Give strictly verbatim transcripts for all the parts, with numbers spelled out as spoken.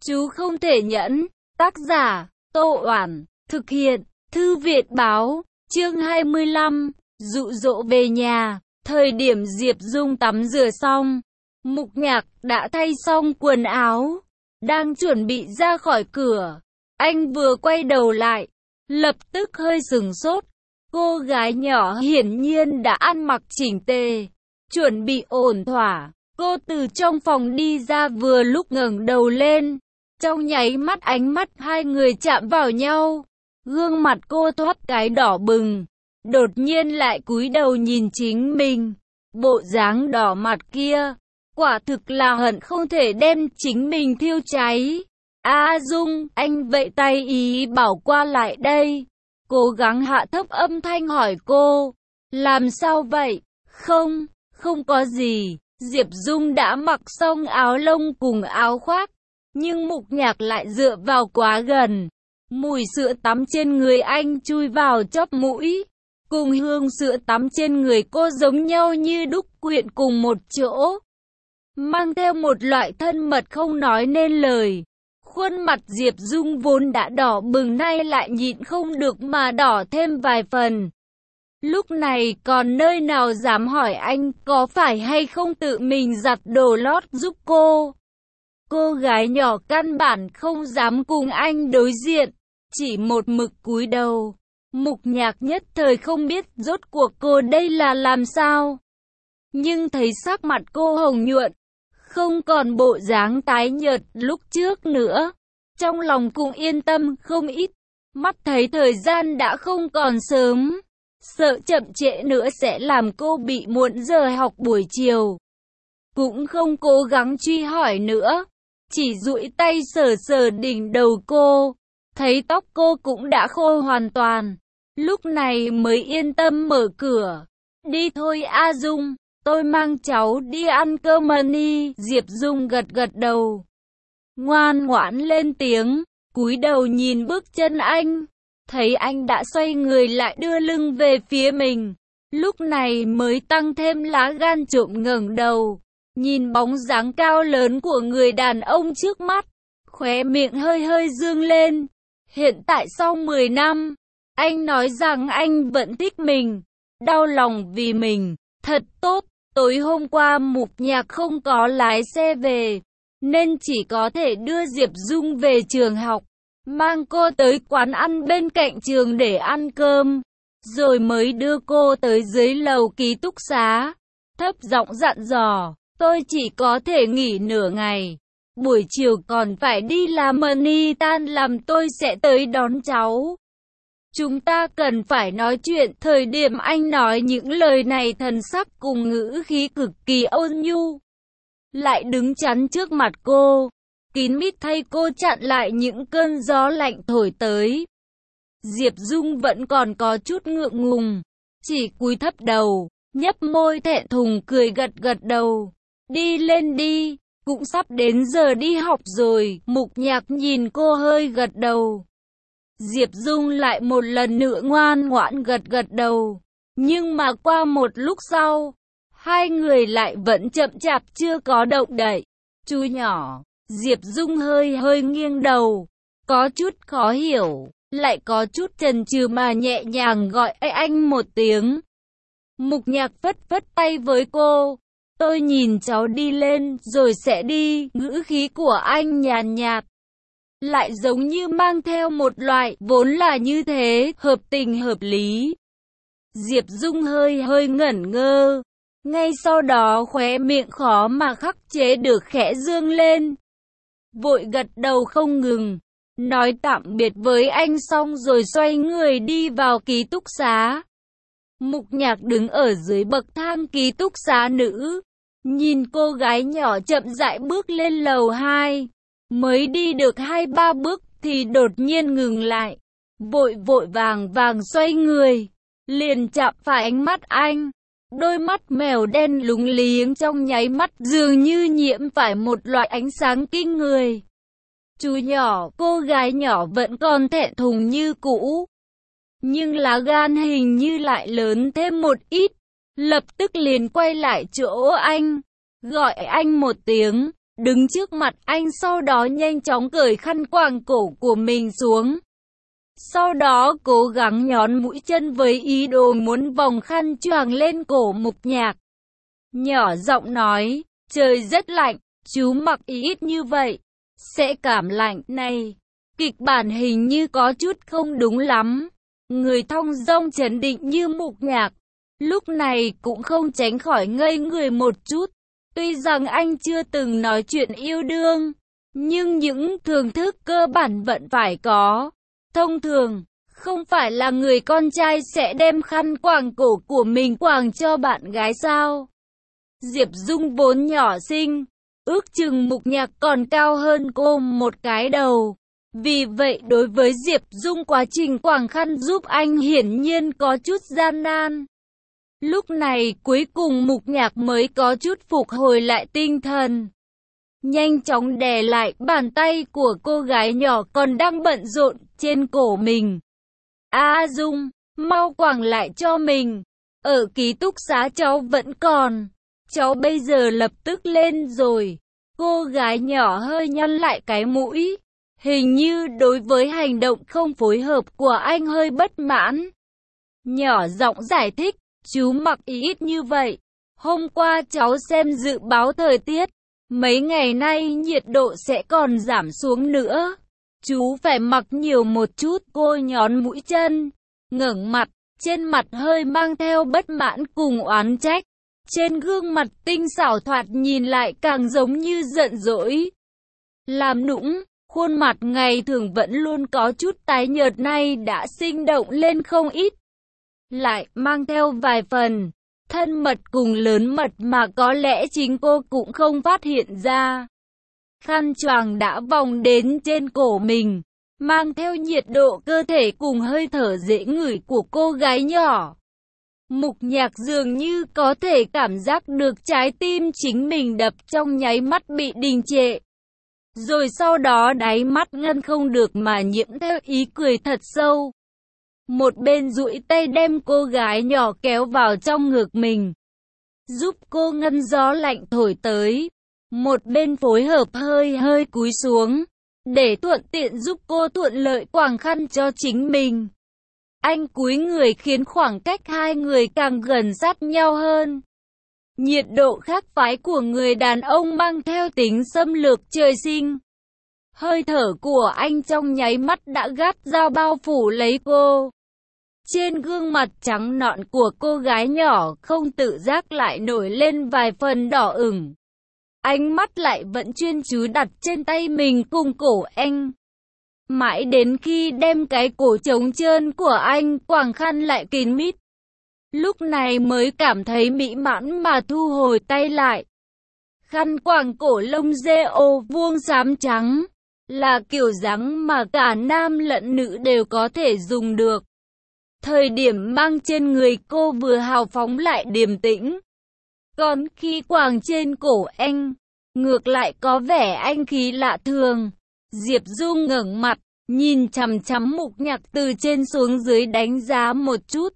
Chú không thể nhẫn. Tác giả, Tô Oản. Thực hiện, Thư viện Báo. Chương hai mươi lăm. Dụ dỗ về nhà. Thời điểm Diệp Dung tắm rửa xong, Mục Nhạc đã thay xong quần áo, đang chuẩn bị ra khỏi cửa. Anh vừa quay đầu lại, lập tức hơi sửng sốt. Cô gái nhỏ hiển nhiên đã ăn mặc chỉnh tề, chuẩn bị ổn thỏa. Cô từ trong phòng đi ra vừa lúc ngẩng đầu lên. Trong nháy mắt ánh mắt hai người chạm vào nhau. Gương mặt cô thoát cái đỏ bừng, đột nhiên lại cúi đầu nhìn chính mình. Bộ dáng đỏ mặt kia, quả thực là hận không thể đem chính mình thiêu cháy. A Dung, anh vẫy tay ý bảo qua lại đây. Cố gắng hạ thấp âm thanh hỏi cô, làm sao vậy? Không, không có gì. Diệp Dung đã mặc xong áo lông cùng áo khoác, nhưng Mục Nhạc lại dựa vào quá gần. Mùi sữa tắm trên người anh chui vào chóp mũi, cùng hương sữa tắm trên người cô giống nhau như đúc quyện cùng một chỗ, mang theo một loại thân mật không nói nên lời. Khuôn mặt Diệp Dung vốn đã đỏ bừng nay lại nhịn không được mà đỏ thêm vài phần. Lúc này còn nơi nào dám hỏi anh có phải hay không tự mình giặt đồ lót giúp cô. Cô gái nhỏ căn bản không dám cùng anh đối diện, chỉ một mực cúi đầu. Mục Nhạc nhất thời không biết rốt cuộc cô đây là làm sao. Nhưng thấy sắc mặt cô hồng nhuận, không còn bộ dáng tái nhợt lúc trước nữa, trong lòng cũng yên tâm không ít. Mắt thấy thời gian đã không còn sớm, sợ chậm trễ nữa sẽ làm cô bị muộn giờ học buổi chiều. Cũng không cố gắng truy hỏi nữa, chỉ duỗi tay sờ sờ đỉnh đầu cô, thấy tóc cô cũng đã khô hoàn toàn. Lúc này mới yên tâm mở cửa. Đi thôi A Dung, tôi mang cháu đi ăn cơm đi. Diệp Dung gật gật đầu, ngoan ngoãn lên tiếng, cúi đầu nhìn bước chân anh. Thấy anh đã xoay người lại đưa lưng về phía mình, lúc này mới tăng thêm lá gan trộm ngẩng đầu, nhìn bóng dáng cao lớn của người đàn ông trước mắt, khóe miệng hơi hơi dương lên. Hiện tại sau mười năm, anh nói rằng anh vẫn thích mình, đau lòng vì mình, thật tốt. Tối hôm qua Mục Nhạc không có lái xe về, nên chỉ có thể đưa Diệp Dung về trường học, mang cô tới quán ăn bên cạnh trường để ăn cơm, rồi mới đưa cô tới dưới lầu ký túc xá. Thấp giọng dặn dò, tôi chỉ có thể nghỉ nửa ngày, buổi chiều còn phải đi làm ni, tan làm tôi sẽ tới đón cháu. Chúng ta cần phải nói chuyện. Thời điểm anh nói những lời này, thần sắc cùng ngữ khí cực kỳ ôn nhu, lại đứng chắn trước mặt cô, kín mít thay cô chặn lại những cơn gió lạnh thổi tới. Diệp Dung vẫn còn có chút ngượng ngùng, chỉ cúi thấp đầu, nhấp môi thẹn thùng cười gật gật đầu. Đi lên đi, cũng sắp đến giờ đi học rồi. Mục Nhạc nhìn cô hơi gật đầu. Diệp Dung lại một lần nữa ngoan ngoãn gật gật đầu. Nhưng mà qua một lúc sau, hai người lại vẫn chậm chạp chưa có động đậy. Chú nhỏ, Diệp Dung hơi hơi nghiêng đầu, có chút khó hiểu, lại có chút chần chừ mà nhẹ nhàng gọi anh một tiếng. Mục Nhạc phất phất tay với cô. Tôi nhìn cháu đi lên rồi sẽ đi. Ngữ khí của anh nhàn nhạt, lại giống như mang theo một loại vốn là như thế, hợp tình hợp lý. Diệp Dung hơi hơi ngẩn ngơ, ngay sau đó khóe miệng khó mà khắc chế được khẽ dương lên, vội gật đầu không ngừng, nói tạm biệt với anh xong rồi xoay người đi vào ký túc xá. Mục Nhạc đứng ở dưới bậc thang ký túc xá nữ, nhìn cô gái nhỏ chậm rãi bước lên lầu hai. Mới đi được hai ba bước thì đột nhiên ngừng lại, vội vội vàng vàng xoay người, liền chạm phải ánh mắt anh. Đôi mắt mèo đen lúng liếng trong nháy mắt dường như nhiễm phải một loại ánh sáng kinh người. Chú nhỏ, cô gái nhỏ vẫn còn thẹn thùng như cũ, nhưng lá gan hình như lại lớn thêm một ít, lập tức liền quay lại chỗ anh, gọi anh một tiếng. đứng trước mặt anh, sau đó nhanh chóng cởi khăn quàng cổ của mình xuống. Sau đó cố gắng nhón mũi chân với ý đồ muốn vòng khăn choàng lên cổ Mục Nhạc. Nhỏ giọng nói, trời rất lạnh, chú mặc ít như vậy, sẽ cảm lạnh. Này, kịch bản hình như có chút không đúng lắm. Người thong dong trấn định như Mục Nhạc, lúc này cũng không tránh khỏi ngây người một chút. Tuy rằng anh chưa từng nói chuyện yêu đương, nhưng những thưởng thức cơ bản vẫn phải có. Thông thường, không phải là người con trai sẽ đem khăn quàng cổ của mình quàng cho bạn gái sao? Diệp Dung vốn nhỏ xinh, ước chừng Mục Nhạc còn cao hơn cô một cái đầu. Vì vậy đối với Diệp Dung quá trình quàng khăn giúp anh hiển nhiên có chút gian nan. Lúc này cuối cùng Mục Nhạc mới có chút phục hồi lại tinh thần. Nhanh chóng đè lại bàn tay của cô gái nhỏ còn đang bận rộn trên cổ mình. A Dung, mau quàng lại cho mình. Ở ký túc xá cháu vẫn còn. Cháu bây giờ lập tức lên rồi. Cô gái nhỏ hơi nhăn lại cái mũi. Hình như đối với hành động không phối hợp của anh hơi bất mãn. Nhỏ giọng giải thích, chú mặc ít như vậy. Hôm qua cháu xem dự báo thời tiết. Mấy ngày nay nhiệt độ sẽ còn giảm xuống nữa. Chú phải mặc nhiều một chút. Cô nhón mũi chân, ngẩng mặt, trên mặt hơi mang theo bất mãn cùng oán trách. Trên gương mặt tinh xảo thoạt nhìn lại càng giống như giận dỗi. Làm nũng, khuôn mặt ngày thường vẫn luôn có chút tái nhợt nay đã sinh động lên không ít. Lại mang theo vài phần thân mật cùng lớn mật mà có lẽ chính cô cũng không phát hiện ra. Khăn choàng đã vòng đến trên cổ mình, mang theo nhiệt độ cơ thể cùng hơi thở dễ ngửi của cô gái nhỏ. Mục Nhạc dường như có thể cảm giác được trái tim chính mình đập trong nháy mắt bị đình trệ. Rồi sau đó đáy mắt ngăn không được mà nhiễm theo ý cười thật sâu. Một bên duỗi tay đem cô gái nhỏ kéo vào trong ngực mình, giúp cô ngăn gió lạnh thổi tới. Một bên phối hợp hơi hơi cúi xuống, để thuận tiện giúp cô thuận lợi quàng khăn cho chính mình. Anh cúi người khiến khoảng cách hai người càng gần sát nhau hơn. Nhiệt độ khác phái của người đàn ông mang theo tính xâm lược trời sinh. Hơi thở của anh trong nháy mắt đã gắt gao bao phủ lấy cô. Trên gương mặt trắng nõn của cô gái nhỏ không tự giác lại nổi lên vài phần đỏ ửng. Ánh mắt lại vẫn chuyên chú đặt trên tay mình cùng cổ anh. Mãi đến khi đem cái cổ trống trơn của anh quàng khăn lại kín mít, lúc này mới cảm thấy mỹ mãn mà thu hồi tay lại. Khăn quàng cổ lông dê ô vuông xám trắng, là kiểu dáng mà cả nam lẫn nữ đều có thể dùng được. Thời điểm mang trên người cô vừa hào phóng lại điềm tĩnh. Còn khi quàng trên cổ anh, ngược lại có vẻ anh khí lạ thường. Diệp Dung ngẩng mặt, nhìn chằm chằm Mục Nhạc từ trên xuống dưới đánh giá một chút.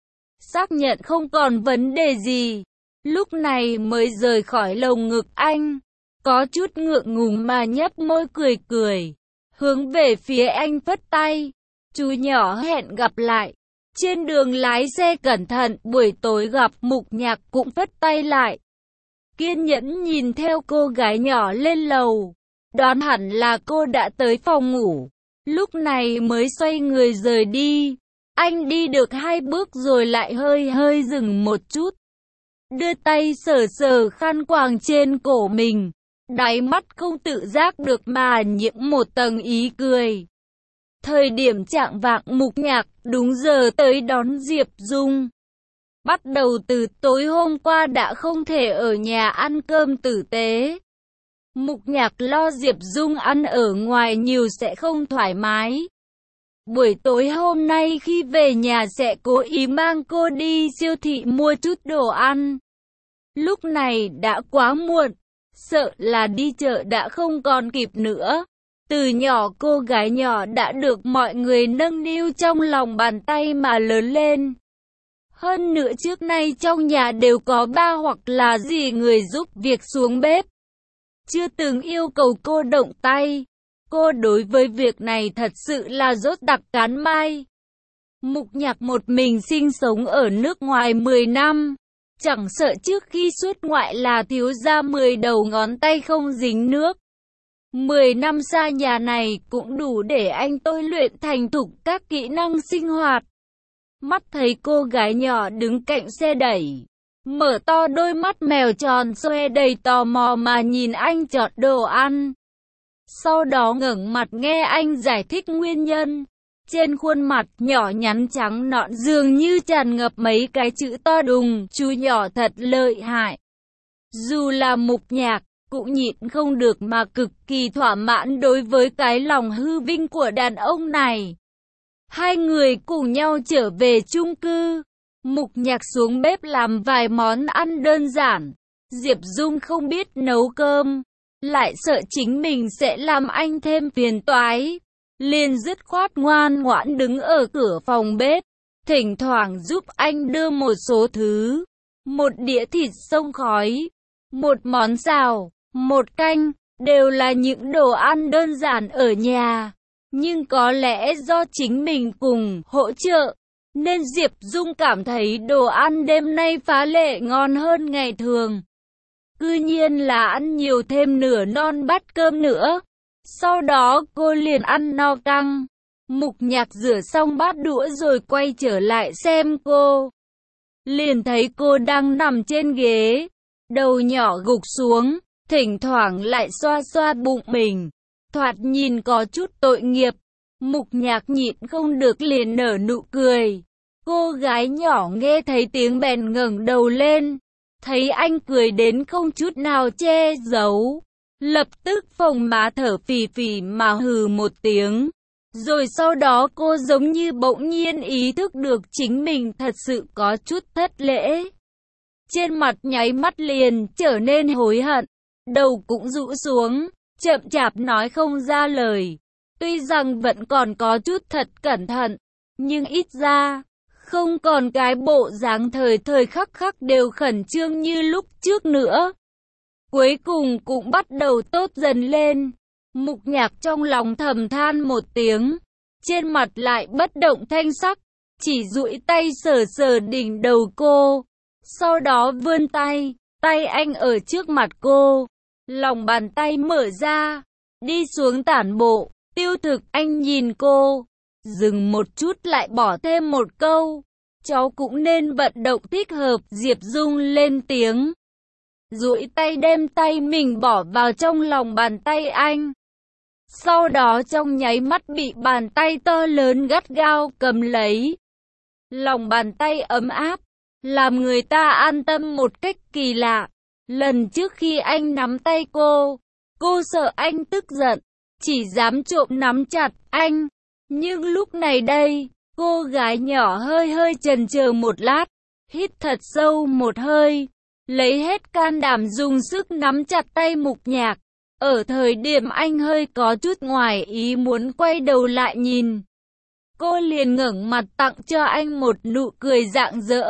Xác nhận không còn vấn đề gì, lúc này mới rời khỏi lồng ngực anh. Có chút ngượng ngùng mà nhấp môi cười cười, hướng về phía anh phất tay. Chú nhỏ hẹn gặp lại. Trên đường lái xe cẩn thận, buổi tối gặp. Mục Nhạc cũng phất tay lại, kiên nhẫn nhìn theo cô gái nhỏ lên lầu. Đoán hẳn là cô đã tới phòng ngủ, lúc này mới xoay người rời đi. Anh đi được hai bước rồi lại hơi hơi dừng một chút, đưa tay sờ sờ khăn quàng trên cổ mình. Đáy mắt không tự giác được mà nhiễm một tầng ý cười. Thời điểm chạng vạng Mục Nhạc đúng giờ tới đón Diệp Dung. Bắt đầu từ tối hôm qua đã không thể ở nhà ăn cơm tử tế. Mục Nhạc lo Diệp Dung ăn ở ngoài nhiều sẽ không thoải mái. Buổi tối hôm nay khi về nhà sẽ cố ý mang cô đi siêu thị mua chút đồ ăn. Lúc này đã quá muộn, sợ là đi chợ đã không còn kịp nữa. Từ nhỏ cô gái nhỏ đã được mọi người nâng niu trong lòng bàn tay mà lớn lên. Hơn nữa trước nay trong nhà đều có ba hoặc là dì người giúp việc xuống bếp. chưa từng yêu cầu cô động tay. Cô đối với việc này thật sự là dốt đặc cán mai. Mục Nhạc một mình sinh sống ở nước ngoài mười năm. Chẳng sợ trước khi xuất ngoại là thiếu gia mười đầu ngón tay không dính nước. mười năm xa nhà này cũng đủ để anh tôi luyện thành thục các kỹ năng sinh hoạt. Mắt thấy cô gái nhỏ đứng cạnh xe đẩy, mở to đôi mắt mèo tròn xoe đầy tò mò mà nhìn anh chọn đồ ăn. Sau đó ngẩng mặt nghe anh giải thích nguyên nhân. Trên khuôn mặt nhỏ nhắn trắng nõn dường như tràn ngập mấy cái chữ to đùng, chú nhỏ thật lợi hại. Dù là Mục Nhạc, cũng nhịn không được mà cực kỳ thỏa mãn đối với cái lòng hư vinh của đàn ông này. Hai người cùng nhau trở về chung cư. Mục Nhạc xuống bếp làm vài món ăn đơn giản. Diệp Dung không biết nấu cơm, lại sợ chính mình sẽ làm anh thêm phiền toái, liền dứt khoát ngoan ngoãn đứng ở cửa phòng bếp, thỉnh thoảng giúp anh đưa một số thứ. Một đĩa thịt xông khói, một món xào, một canh, đều là những đồ ăn đơn giản ở nhà. Nhưng có lẽ do chính mình cùng hỗ trợ, nên Diệp Dung cảm thấy đồ ăn đêm nay phá lệ ngon hơn ngày thường. Cư nhiên là ăn nhiều thêm nửa non bát cơm nữa. Sau đó cô liền ăn no căng. Mục Nhạc rửa xong bát đũa rồi quay trở lại xem cô. Liền thấy cô đang nằm trên ghế, đầu nhỏ gục xuống, thỉnh thoảng lại xoa xoa bụng mình. Thoạt nhìn có chút tội nghiệp. Mục Nhạc nhịn không được liền nở nụ cười. Cô gái nhỏ nghe thấy tiếng bèn ngẩng đầu lên, thấy anh cười đến không chút nào che giấu, lập tức phồng má thở phì phì mà hừ một tiếng. Rồi sau đó cô giống như bỗng nhiên ý thức được chính mình thật sự có chút thất lễ. Trên mặt nháy mắt liền trở nên hối hận, đầu cũng rũ xuống, chậm chạp nói không ra lời. Tuy rằng vẫn còn có chút thật cẩn thận, nhưng ít ra không còn cái bộ dáng thời thời khắc khắc đều khẩn trương như lúc trước nữa. Cuối cùng cũng bắt đầu tốt dần lên. Mục Nhạc trong lòng thầm than một tiếng, trên mặt lại bất động thanh sắc, chỉ duỗi tay sờ sờ đỉnh đầu cô. Sau đó vươn tay, tay anh ở trước mặt cô, lòng bàn tay mở ra, đi xuống tản bộ. Tiêu Thực Anh nhìn cô, dừng một chút lại bỏ thêm một câu, cháu cũng nên vận động thích hợp. Diệp Dung lên tiếng, duỗi tay đem tay mình bỏ vào trong lòng bàn tay anh. Sau đó trong nháy mắt bị bàn tay to lớn gắt gao cầm lấy. Lòng bàn tay ấm áp, làm người ta an tâm một cách kỳ lạ. Lần trước khi anh nắm tay cô, cô sợ anh tức giận, chỉ dám trộm nắm chặt anh. Nhưng lúc này đây, cô gái nhỏ hơi hơi chần chờ một lát, hít thật sâu một hơi, lấy hết can đảm dùng sức nắm chặt tay Mục Nhạc. Ở thời điểm anh hơi có chút ngoài ý muốn quay đầu lại nhìn, cô liền ngẩng mặt tặng cho anh một nụ cười rạng rỡ.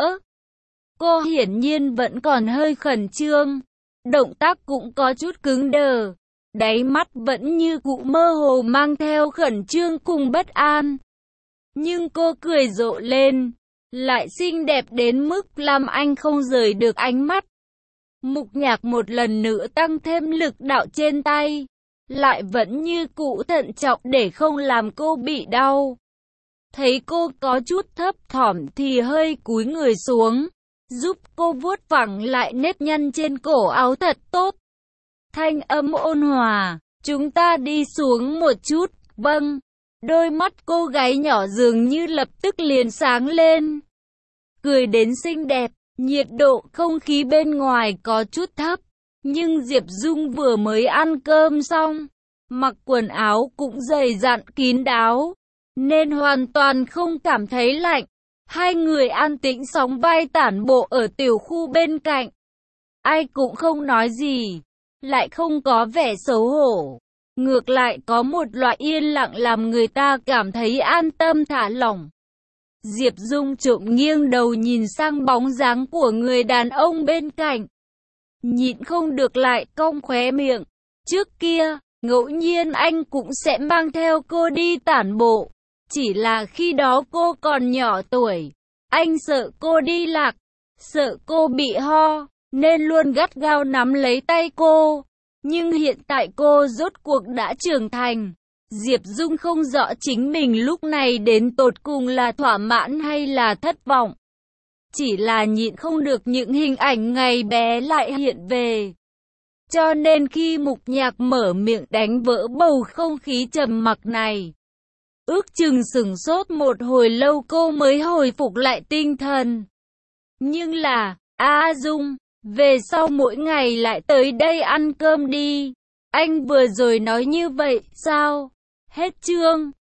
Cô hiển nhiên vẫn còn hơi khẩn trương, động tác cũng có chút cứng đờ, đáy mắt vẫn như cũ mơ hồ mang theo khẩn trương cùng bất an. Nhưng cô cười rộ lên, lại xinh đẹp đến mức làm anh không rời được ánh mắt. Mục Nhạc một lần nữa tăng thêm lực đạo trên tay, lại vẫn như cũ thận trọng để không làm cô bị đau. Thấy cô có chút thấp thỏm thì hơi cúi người xuống, giúp cô vuốt phẳng lại nếp nhăn trên cổ áo thật tốt. Thanh âm ôn hòa, chúng ta đi xuống một chút. Vâng. Đôi mắt cô gái nhỏ dường như lập tức liền sáng lên, cười đến xinh đẹp. Nhiệt độ không khí bên ngoài có chút thấp, nhưng Diệp Dung vừa mới ăn cơm xong, mặc quần áo cũng dày dặn kín đáo, nên hoàn toàn không cảm thấy lạnh. Hai người an tĩnh sóng vai tản bộ ở tiểu khu bên cạnh. Ai cũng không nói gì, lại không có vẻ xấu hổ. Ngược lại có một loại yên lặng làm người ta cảm thấy an tâm thả lỏng. Diệp Dung trộm nghiêng đầu nhìn sang bóng dáng của người đàn ông bên cạnh, nhịn không được lại cong khóe miệng. Trước kia, ngẫu nhiên anh cũng sẽ mang theo cô đi tản bộ. Chỉ là khi đó cô còn nhỏ tuổi. Anh sợ cô đi lạc, sợ cô bị ho, nên luôn gắt gao nắm lấy tay cô. Nhưng hiện tại cô rốt cuộc đã trưởng thành. Diệp Dung không rõ chính mình lúc này đến tột cùng là thỏa mãn hay là thất vọng. Chỉ là nhịn không được những hình ảnh ngày bé lại hiện về. Cho nên khi Mục Nhạc mở miệng đánh vỡ bầu không khí trầm mặc này, ước chừng sửng sốt một hồi lâu cô mới hồi phục lại tinh thần. Nhưng là, A Dung, về sau mỗi ngày lại tới đây ăn cơm đi. Anh vừa rồi nói như vậy, sao? Hết chương.